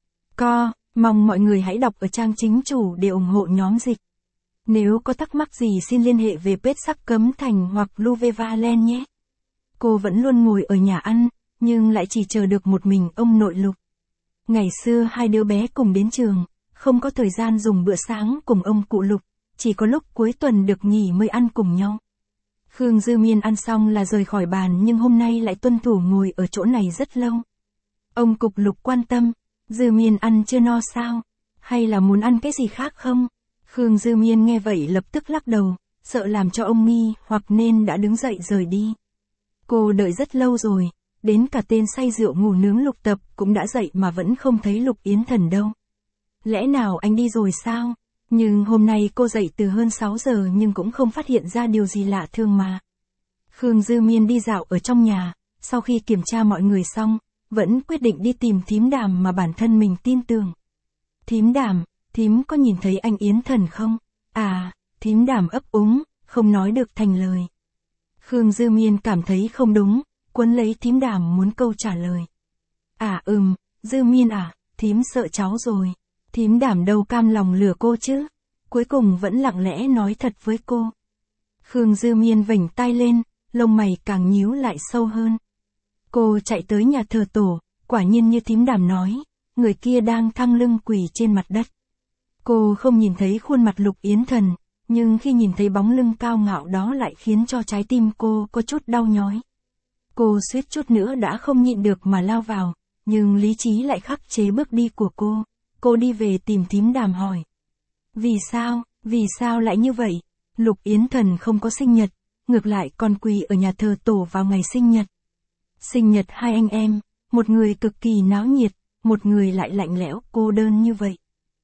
Mong mọi người hãy đọc ở trang chính chủ để ủng hộ nhóm dịch. Nếu có thắc mắc gì xin liên hệ về page Sắc Cấm Thành hoặc Louvre Valen nhé. Cô vẫn luôn ngồi ở nhà ăn, nhưng lại chỉ chờ được một mình ông nội Lục. Ngày xưa hai đứa bé cùng đến trường, không có thời gian dùng bữa sáng cùng ông cụ Lục, chỉ có lúc cuối tuần được nghỉ mới ăn cùng nhau. Khương Dư Miên ăn xong là rời khỏi bàn nhưng hôm nay lại tuân thủ ngồi ở chỗ này rất lâu. Ông cục Lục quan tâm, Dư Miên ăn chưa no sao? Hay là muốn ăn cái gì khác không? Khương Dư Miên nghe vậy lập tức lắc đầu, sợ làm cho ông nghi hoặc nên đã đứng dậy rời đi. Cô đợi rất lâu rồi, đến cả tên say rượu ngủ nướng Lục Tập cũng đã dậy mà vẫn không thấy Lục Yến Thần đâu. Lẽ nào anh đi rồi sao? Nhưng hôm nay cô dậy từ hơn 6 giờ nhưng cũng không phát hiện ra điều gì lạ thường mà. Khương Dư Miên đi dạo ở trong nhà, sau khi kiểm tra mọi người xong, vẫn quyết định đi tìm thím Đàm mà bản thân mình tin tưởng. Thím Đàm, thím có nhìn thấy anh Yến Thần không? À, thím Đàm ấp úng, không nói được thành lời. Khương Dư Miên cảm thấy không đúng, quấn lấy thím Đàm muốn câu trả lời. Dư Miên thím sợ cháu rồi. Thím Đàm đâu cam lòng lừa cô chứ. Cuối cùng vẫn lặng lẽ nói thật với cô. Khương Dư Miên vểnh tai lên, lông mày càng nhíu lại sâu hơn. Cô chạy tới nhà thờ tổ, quả nhiên như thím Đàm nói, người kia đang thăng lưng quỳ trên mặt đất. Cô không nhìn thấy khuôn mặt Lục Yến Thần, nhưng khi nhìn thấy bóng lưng cao ngạo đó lại khiến cho trái tim cô có chút đau nhói. Cô suýt chút nữa đã không nhịn được mà lao vào, nhưng lý trí lại khắc chế bước đi của cô. Cô đi về tìm thím Đàm hỏi. Vì sao lại như vậy? Lục Yến Thần không có sinh nhật, ngược lại còn quỳ ở nhà thờ tổ vào ngày sinh nhật. Sinh nhật hai anh em, một người cực kỳ náo nhiệt, một người lại lạnh lẽo cô đơn như vậy.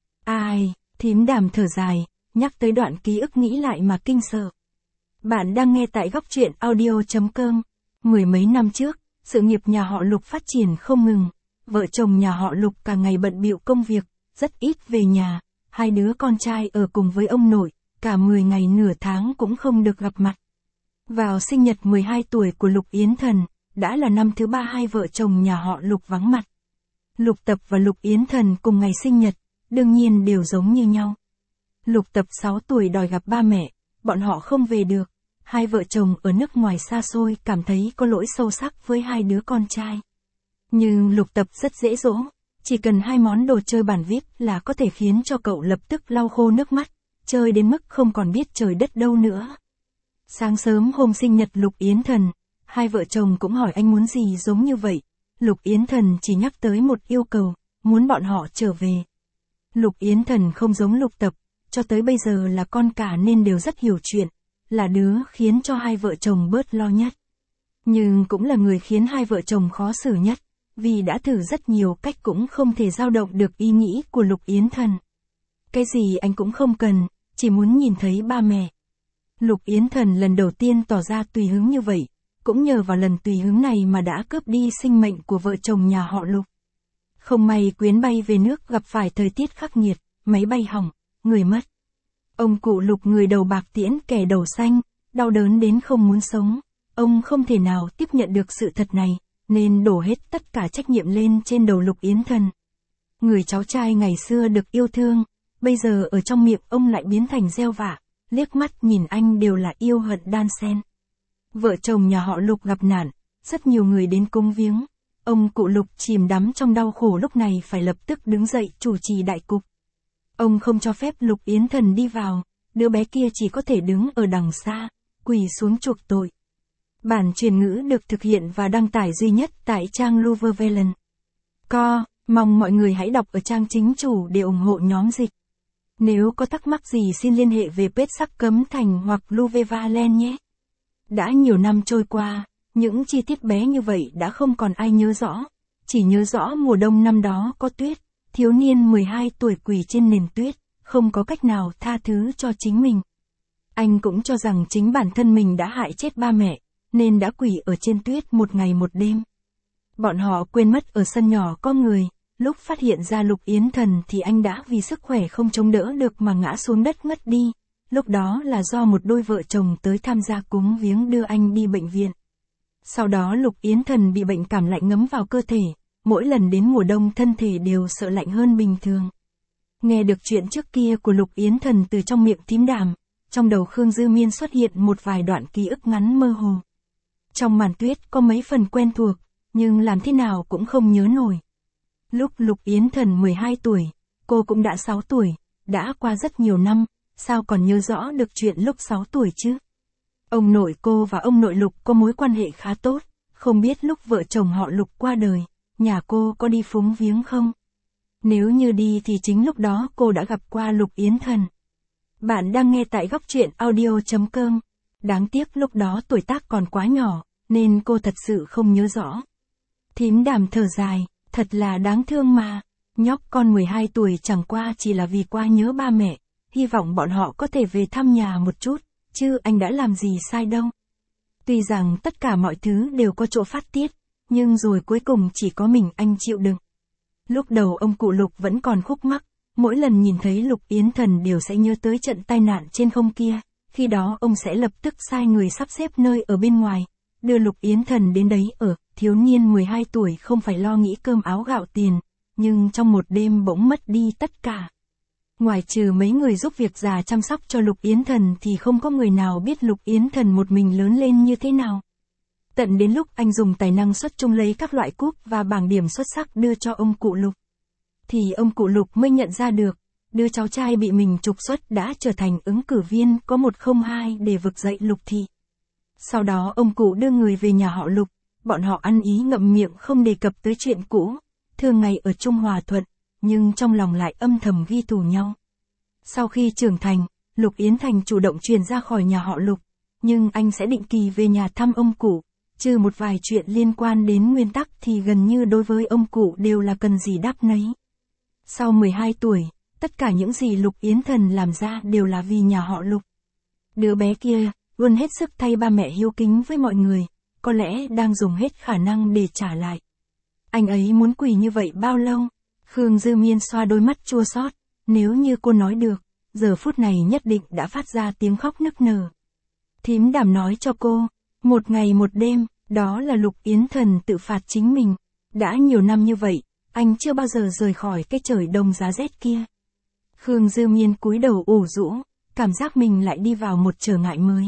Ai, thím Đàm thở dài, nhắc tới đoạn ký ức nghĩ lại mà kinh sợ. Bạn đang nghe tại góc truyện audio.com. Mười mấy năm trước, sự nghiệp nhà họ Lục phát triển không ngừng. Vợ chồng nhà họ Lục cả ngày bận bịu công việc, rất ít về nhà. Hai đứa con trai ở cùng với ông nội, cả 10 ngày nửa tháng cũng không được gặp mặt. Vào sinh nhật 12 tuổi của Lục Yến Thần, đã là năm thứ 3 hai vợ chồng nhà họ Lục vắng mặt. Lục Tập và Lục Yến Thần cùng ngày sinh nhật, đương nhiên đều giống như nhau. Lục Tập 6 tuổi đòi gặp ba mẹ, bọn họ không về được. Hai vợ chồng ở nước ngoài xa xôi cảm thấy có lỗi sâu sắc với hai đứa con trai. Nhưng Lục Tập rất dễ dỗ, chỉ cần 2 món đồ chơi bản VIP là có thể khiến cho cậu lập tức lau khô nước mắt, chơi đến mức không còn biết trời đất đâu nữa. Sáng sớm hôm sinh nhật Lục Yến Thần, hai vợ chồng cũng hỏi anh muốn gì giống như vậy. Lục Yến Thần chỉ nhắc tới một yêu cầu, muốn bọn họ trở về. Lục Yến Thần không giống Lục Tập, cho tới bây giờ là con cả nên đều rất hiểu chuyện, là đứa khiến cho hai vợ chồng bớt lo nhất. Nhưng cũng là người khiến hai vợ chồng khó xử nhất, vì đã thử rất nhiều cách cũng không thể dao động được ý nghĩ của Lục Yến Thần. Cái gì anh cũng không cần, chỉ muốn nhìn thấy ba mẹ. Lục Yến Thần lần đầu tiên tỏ ra tùy hứng như vậy, cũng nhờ vào lần tùy hứng này mà đã cướp đi sinh mệnh của vợ chồng nhà họ Lục. Không may chuyến bay về nước gặp phải thời tiết khắc nghiệt, máy bay hỏng, người mất. Ông cụ Lục người đầu bạc tiễn kẻ đầu xanh, đau đớn đến không muốn sống. Ông không thể nào tiếp nhận được sự thật này, nên đổ hết tất cả trách nhiệm lên trên đầu Lục Yến Thần. Người cháu trai ngày xưa được yêu thương, bây giờ ở trong miệng ông lại biến thành gieo vạ, liếc mắt nhìn anh đều là yêu hận đan xen. Vợ chồng nhà họ Lục gặp nạn, rất nhiều người đến cúng viếng. Ông cụ Lục chìm đắm trong đau khổ lúc này phải lập tức đứng dậy chủ trì đại cục. Ông không cho phép Lục Yến Thần đi vào, đứa bé kia chỉ có thể đứng ở đằng xa, quỳ xuống chuộc tội. Bản truyền ngữ được thực hiện và đăng tải duy nhất tại trang Louvre. Mong mọi người hãy đọc ở trang chính chủ để ủng hộ nhóm dịch. Nếu có thắc mắc gì xin liên hệ về page Sắc Cấm Thành hoặc Louvre Valen nhé. Đã nhiều năm trôi qua, những chi tiết bé như vậy đã không còn ai nhớ rõ, chỉ nhớ rõ mùa đông năm đó có tuyết, thiếu niên 12 tuổi quỳ trên nền tuyết, không có cách nào tha thứ cho chính mình. Anh cũng cho rằng chính bản thân mình đã hại chết ba mẹ, nên đã quỳ ở trên tuyết một ngày một đêm. Bọn họ quên mất ở sân nhỏ có người, lúc phát hiện ra Lục Yến Thần thì anh đã vì sức khỏe không chống đỡ được mà ngã xuống đất ngất đi. Lúc đó là do một đôi vợ chồng tới tham gia cúng viếng đưa anh đi bệnh viện. Sau đó Lục Yến Thần bị bệnh cảm lạnh ngấm vào cơ thể, mỗi lần đến mùa đông thân thể đều sợ lạnh hơn bình thường. Nghe được chuyện trước kia của Lục Yến Thần từ trong miệng thím Đàm, trong đầu Khương Dư Miên xuất hiện một vài đoạn ký ức ngắn mơ hồ. Trong màn tuyết có mấy phần quen thuộc, nhưng làm thế nào cũng không nhớ nổi. Lúc Lục Yến Thần 12 tuổi, cô cũng đã 6 tuổi, đã qua rất nhiều năm, sao còn nhớ rõ được chuyện lúc 6 tuổi chứ? Ông nội cô và ông nội Lục có mối quan hệ khá tốt, không biết lúc vợ chồng họ Lục qua đời, nhà cô có đi phúng viếng không? Nếu như đi thì chính lúc đó cô đã gặp qua Lục Yến Thần. Bạn đang nghe tại góc truyện audio.com. Đáng tiếc lúc đó tuổi tác còn quá nhỏ, nên cô thật sự không nhớ rõ. Thím Đàm thở dài, thật là đáng thương mà. Nhóc con 12 tuổi chẳng qua chỉ là vì quá nhớ ba mẹ, hy vọng bọn họ có thể về thăm nhà một chút, chứ anh đã làm gì sai đâu. Tuy rằng tất cả mọi thứ đều có chỗ phát tiết, nhưng rồi cuối cùng chỉ có mình anh chịu đựng. Lúc đầu ông cụ Lục vẫn còn khúc mắc, mỗi lần nhìn thấy Lục Yến Thần đều sẽ nhớ tới trận tai nạn trên không kia, khi đó ông sẽ lập tức sai người sắp xếp nơi ở bên ngoài, đưa Lục Yến Thần đến đấy ở. Thiếu niên 12 tuổi không phải lo nghĩ cơm áo gạo tiền, nhưng trong một đêm bỗng mất đi tất cả. Ngoài trừ mấy người giúp việc già chăm sóc cho Lục Yến Thần thì không có người nào biết Lục Yến Thần một mình lớn lên như thế nào. Tận đến lúc anh dùng tài năng xuất chung lấy các loại cúp và bảng điểm xuất sắc đưa cho ông cụ Lục, thì ông cụ Lục mới nhận ra được, đứa cháu trai bị mình trục xuất đã trở thành ứng cử viên có 102 để vực dậy Lục thị. Sau đó ông cụ đưa người về nhà họ Lục, bọn họ ăn ý ngậm miệng không đề cập tới chuyện cũ, thường ngày ở chung hòa thuận, nhưng trong lòng lại âm thầm ghi thù nhau. Sau khi trưởng thành, Lục Yến Thành chủ động chuyển ra khỏi nhà họ Lục, nhưng anh sẽ định kỳ về nhà thăm ông cụ, trừ một vài chuyện liên quan đến nguyên tắc thì gần như đối với ông cụ đều là cần gì đáp nấy. Sau 12 tuổi, tất cả những gì Lục Yến Thần làm ra đều là vì nhà họ Lục. Đứa bé kia, luôn hết sức thay ba mẹ hiếu kính với mọi người, có lẽ đang dùng hết khả năng để trả lại. Anh ấy muốn quỳ như vậy bao lâu? Khương Dư Miên xoa đôi mắt chua xót, nếu như cô nói được, giờ phút này nhất định đã phát ra tiếng khóc nức nở. Thím Đàm nói cho cô, một ngày một đêm, đó là Lục Yến Thần tự phạt chính mình. Đã nhiều năm như vậy, anh chưa bao giờ rời khỏi cái trời đông giá rét kia. Khương Dư Miên cúi đầu ủ rũ, cảm giác mình lại đi vào một trở ngại mới.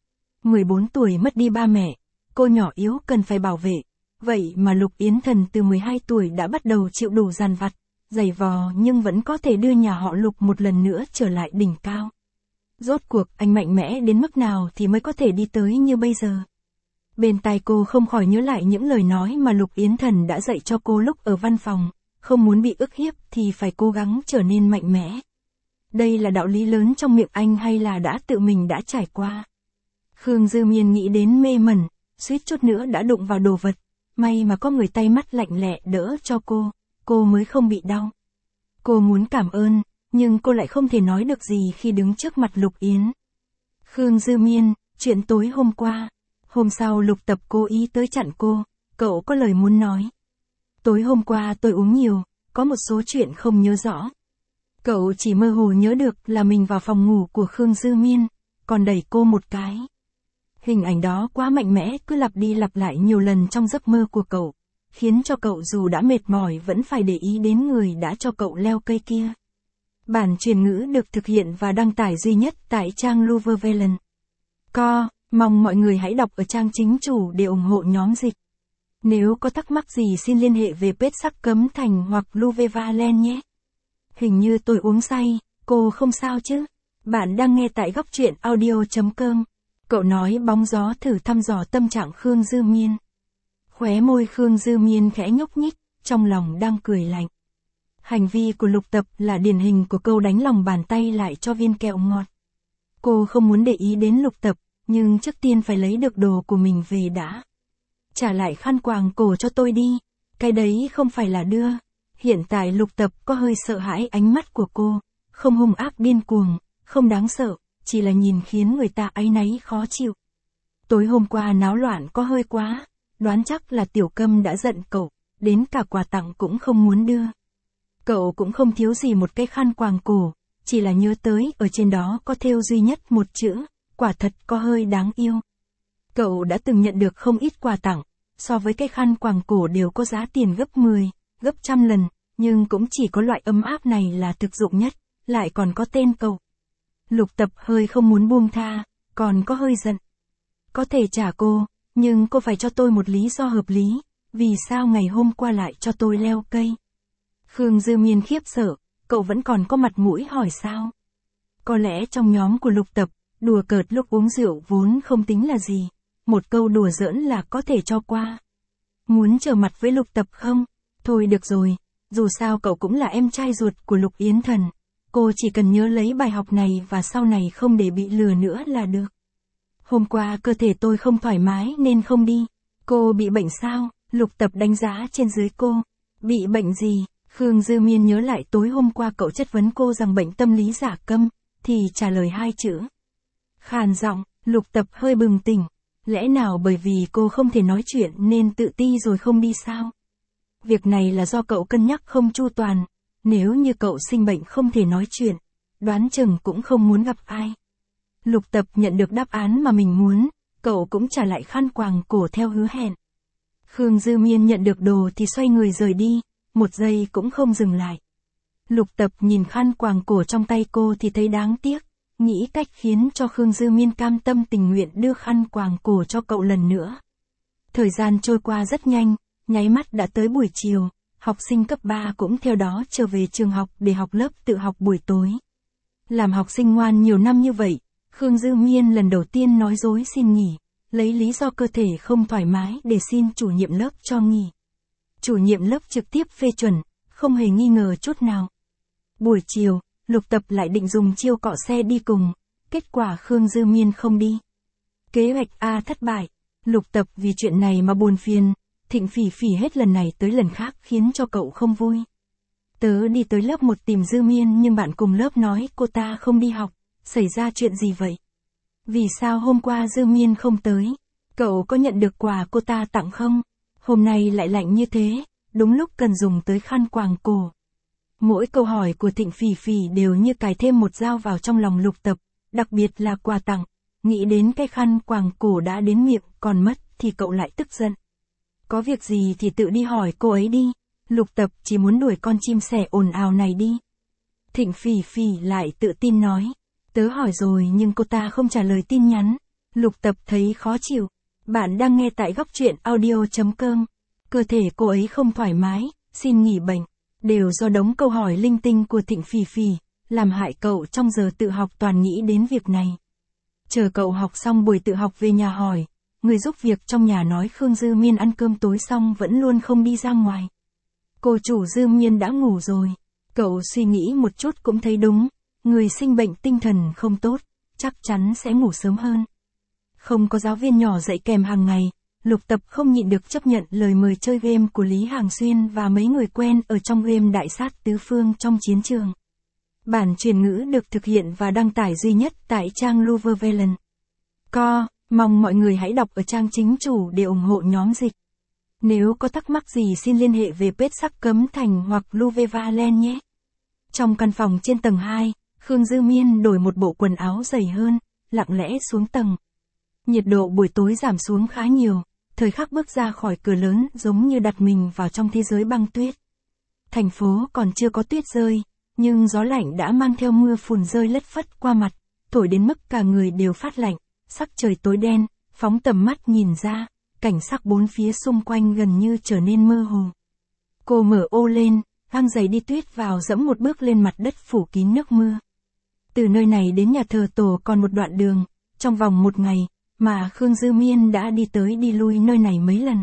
14 tuổi mất đi ba mẹ, cô nhỏ yếu cần phải bảo vệ. Vậy mà Lục Yến Thần từ 12 tuổi đã bắt đầu chịu đủ dằn vặt, giày vò nhưng vẫn có thể đưa nhà họ Lục một lần nữa trở lại đỉnh cao. Rốt cuộc anh mạnh mẽ đến mức nào thì mới có thể đi tới như bây giờ. Bên tai cô không khỏi nhớ lại những lời nói mà Lục Yến Thần đã dạy cho cô lúc ở văn phòng, không muốn bị ức hiếp thì phải cố gắng trở nên mạnh mẽ. Đây là đạo lý lớn trong miệng anh hay là đã tự mình đã trải qua? Khương Dư Miên nghĩ đến mê mẩn, suýt chút nữa đã đụng vào đồ vật, may mà có người tay mắt lạnh lẹ đỡ cho cô mới không bị đau. Cô muốn cảm ơn, nhưng cô lại không thể nói được gì khi đứng trước mặt Lục Yến. Khương Dư Miên, chuyện tối hôm qua. Hôm sau Lục Tập cố ý tới chặn cô, cậu có lời muốn nói. Tối hôm qua tôi uống nhiều, có một số chuyện không nhớ rõ. Cậu chỉ mơ hồ nhớ được là mình vào phòng ngủ của Khương Dư Miên, còn đẩy cô một cái. Hình ảnh đó quá mạnh mẽ cứ lặp đi lặp lại nhiều lần trong giấc mơ của cậu, khiến cho cậu dù đã mệt mỏi vẫn phải để ý đến người đã cho cậu leo cây kia. Bản truyền ngữ được thực hiện và đăng tải duy nhất tại trang Luverne. Mong mọi người hãy đọc ở trang chính chủ để ủng hộ nhóm dịch. Nếu có thắc mắc gì xin liên hệ về page Sắc Cấm Thành hoặc Luverne nhé. Hình như tôi uống say, cô không sao chứ? Bạn đang nghe tại góc truyện audio.com. Cậu nói bóng gió thử thăm dò tâm trạng Khương Dư Miên. Khóe môi Khương Dư Miên khẽ nhúc nhích, trong lòng đang cười lạnh. Hành vi của Lục Tập là điển hình của câu đánh lòng bàn tay lại cho viên kẹo ngọt. Cô không muốn để ý đến Lục Tập, nhưng trước tiên phải lấy được đồ của mình về đã. Trả lại khăn quàng cổ cho tôi đi, cái đấy không phải là đưa. Hiện tại Lục Tập có hơi sợ hãi ánh mắt của cô, không hung ác điên cuồng, không đáng sợ, chỉ là nhìn khiến người ta áy náy khó chịu. Tối hôm qua náo loạn có hơi quá, đoán chắc là Tiểu Câm đã giận cậu, đến cả quà tặng cũng không muốn đưa. Cậu cũng không thiếu gì một cái khăn quàng cổ, chỉ là nhớ tới ở trên đó có thêu duy nhất một chữ, quả thật có hơi đáng yêu. Cậu đã từng nhận được không ít quà tặng, so với cái khăn quàng cổ đều có giá tiền gấp 10, gấp trăm lần, nhưng cũng chỉ có loại ấm áp này là thực dụng nhất, lại còn có tên cậu. Lục Tập hơi không muốn buông tha, còn có hơi giận. Có thể trả cô, nhưng cô phải cho tôi một lý do hợp lý, vì sao ngày hôm qua lại cho tôi leo cây. Khương Dư Miên khiếp sợ, cậu vẫn còn có mặt mũi hỏi sao? Có lẽ trong nhóm của Lục Tập, đùa cợt lúc uống rượu vốn không tính là gì, một câu đùa giỡn là có thể cho qua. Muốn trở mặt với Lục Tập không? Thôi được rồi, dù sao cậu cũng là em trai ruột của Lục Yến Thần, cô chỉ cần nhớ lấy bài học này và sau này không để bị lừa nữa là được. Hôm qua cơ thể tôi không thoải mái nên không đi. Cô bị bệnh sao? Lục Tập đánh giá trên dưới cô. Bị bệnh gì? Khương Dư Miên nhớ lại tối hôm qua cậu chất vấn cô rằng bệnh tâm lý giả câm, thì trả lời 2 chữ. Khàn giọng, Lục Tập hơi bừng tỉnh. Lẽ nào bởi vì cô không thể nói chuyện nên tự ti rồi không đi sao? Việc này là do cậu cân nhắc không chu toàn. Nếu như cậu sinh bệnh không thể nói chuyện, đoán chừng cũng không muốn gặp ai. Lục Tập nhận được đáp án mà mình muốn, cậu cũng trả lại khăn quàng cổ theo hứa hẹn. Khương Dư Miên nhận được đồ thì xoay người rời đi, một giây cũng không dừng lại. Lục Tập nhìn khăn quàng cổ trong tay cô thì thấy đáng tiếc, nghĩ cách khiến cho Khương Dư Miên cam tâm tình nguyện đưa khăn quàng cổ cho cậu lần nữa. Thời gian trôi qua rất nhanh, nháy mắt đã tới buổi chiều, Học sinh cấp 3 cũng theo đó trở về trường học để học lớp tự học buổi tối. Làm học sinh ngoan nhiều năm như vậy, Khương Dư Miên lần đầu tiên nói dối xin nghỉ, lấy lý do cơ thể không thoải mái để xin chủ nhiệm lớp cho nghỉ. Chủ nhiệm lớp trực tiếp phê chuẩn, không hề nghi ngờ chút nào. Buổi chiều, Lục Tập lại định dùng chiêu cọ xe đi cùng, kết quả Khương Dư Miên không đi. Kế hoạch A thất bại, Lục Tập vì chuyện này mà buồn phiền, Thịnh Phỉ Phỉ hết lần này tới lần khác khiến cho cậu không vui. Tớ đi tới lớp 1 tìm Dư Miên nhưng bạn cùng lớp nói cô ta không đi học, xảy ra chuyện gì vậy? Vì sao hôm qua Dư Miên không tới? Cậu có nhận được quà cô ta tặng không? Hôm nay lại lạnh như thế, đúng lúc cần dùng tới khăn quàng cổ. Mỗi câu hỏi của Thịnh Phỉ Phỉ đều như cài thêm một dao vào trong lòng Lục Tập, đặc biệt là quà tặng, nghĩ đến cái khăn quàng cổ đã đến miệng, còn mất thì cậu lại tức giận. Có việc gì thì tự đi hỏi cô ấy đi, Lục Tập chỉ muốn đuổi con chim sẻ ồn ào này đi. Thịnh Phỉ Phỉ lại tự tin nói, tớ hỏi rồi nhưng cô ta không trả lời tin nhắn. Lục Tập thấy khó chịu. Bạn đang nghe tại góc truyện audio.com. Cơ thể cô ấy không thoải mái, xin nghỉ bệnh. Đều do đống câu hỏi linh tinh của Thịnh Phỉ Phỉ, làm hại cậu trong giờ tự học toàn nghĩ đến việc này. Chờ cậu học xong buổi tự học về nhà hỏi, người giúp việc trong nhà nói Khương Dư Miên ăn cơm tối xong vẫn luôn không đi ra ngoài. Cô chủ Dư Miên đã ngủ rồi. Cậu suy nghĩ một chút cũng thấy đúng, người sinh bệnh tinh thần không tốt, chắc chắn sẽ ngủ sớm hơn. Không có giáo viên nhỏ dạy kèm hàng ngày, Lục Tập không nhịn được chấp nhận lời mời chơi game của Lý Hàng Xuyên và mấy người quen ở trong game Đại sát tứ phương trong chiến trường. Bản truyền ngữ được thực hiện và đăng tải duy nhất tại trang Luverne. Mong mọi người hãy đọc ở trang chính chủ để ủng hộ nhóm dịch. Nếu có thắc mắc gì xin liên hệ về page Sắc Cấm Thành hoặc Luverne nhé. Trong căn phòng trên tầng 2, Khương Dư Miên đổi một bộ quần áo dày hơn, lặng lẽ xuống tầng. Nhiệt độ buổi tối giảm xuống khá nhiều, thời khắc bước ra khỏi cửa lớn giống như đặt mình vào trong thế giới băng tuyết. Thành phố còn chưa có tuyết rơi, nhưng gió lạnh đã mang theo mưa phùn rơi lất phất qua mặt, thổi đến mức cả người đều phát lạnh, sắc trời tối đen, phóng tầm mắt nhìn ra, cảnh sắc bốn phía xung quanh gần như trở nên mơ hồ. Cô mở ô lên, găng giày đi tuyết vào dẫm một bước lên mặt đất phủ kín nước mưa. Từ nơi này đến nhà thờ tổ còn một đoạn đường, trong vòng một ngày, mà Khương Dư Miên đã đi tới đi lui nơi này mấy lần.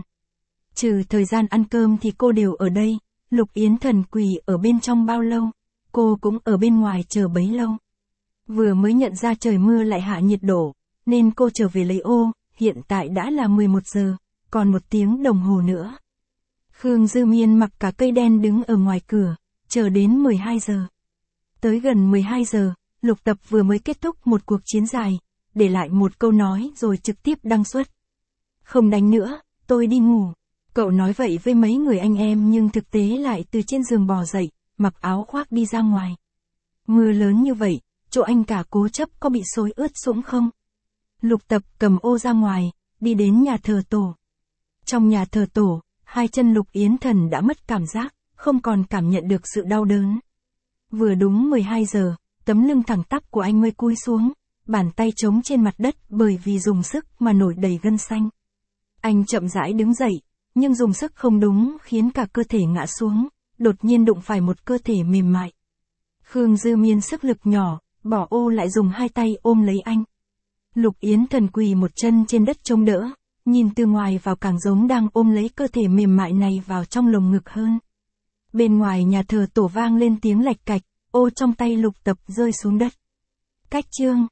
Trừ thời gian ăn cơm thì cô đều ở đây, Lục Yến Thần quỳ ở bên trong bao lâu, cô cũng ở bên ngoài chờ bấy lâu. Vừa mới nhận ra trời mưa lại hạ nhiệt độ, nên cô trở về lấy ô, hiện tại đã là 11 giờ, còn 1 tiếng đồng hồ nữa. Khương Dư Miên mặc cả cây đen đứng ở ngoài cửa, chờ đến 12 giờ. Tới gần 12 giờ, Lục Tập vừa mới kết thúc một cuộc chiến dài, để lại một câu nói rồi trực tiếp đăng xuất. Không đánh nữa, tôi đi ngủ. Cậu nói vậy với mấy người anh em nhưng thực tế lại từ trên giường bò dậy, mặc áo khoác đi ra ngoài. Mưa lớn như vậy, chỗ anh cả Cố Chấp có bị xối ướt sũng không? Lục Tập cầm ô ra ngoài, đi đến nhà thờ tổ. Trong nhà thờ tổ, hai chân Lục Yến Thần đã mất cảm giác, không còn cảm nhận được sự đau đớn. Vừa đúng 12 giờ, tấm lưng thẳng tắp của anh mới cúi xuống, bàn tay trống trên mặt đất bởi vì dùng sức mà nổi đầy gân xanh. Anh chậm rãi đứng dậy, nhưng dùng sức không đúng khiến cả cơ thể ngã xuống, đột nhiên đụng phải một cơ thể mềm mại. Khương Dư Miên sức lực nhỏ, bỏ ô lại dùng hai tay ôm lấy anh. Lục Yến Thần quỳ một chân trên đất chống đỡ, nhìn từ ngoài vào càng giống đang ôm lấy cơ thể mềm mại này vào trong lồng ngực hơn. Bên ngoài nhà thờ tổ vang lên tiếng lạch cạch, ô trong tay Lục Tập rơi xuống đất. Cách chương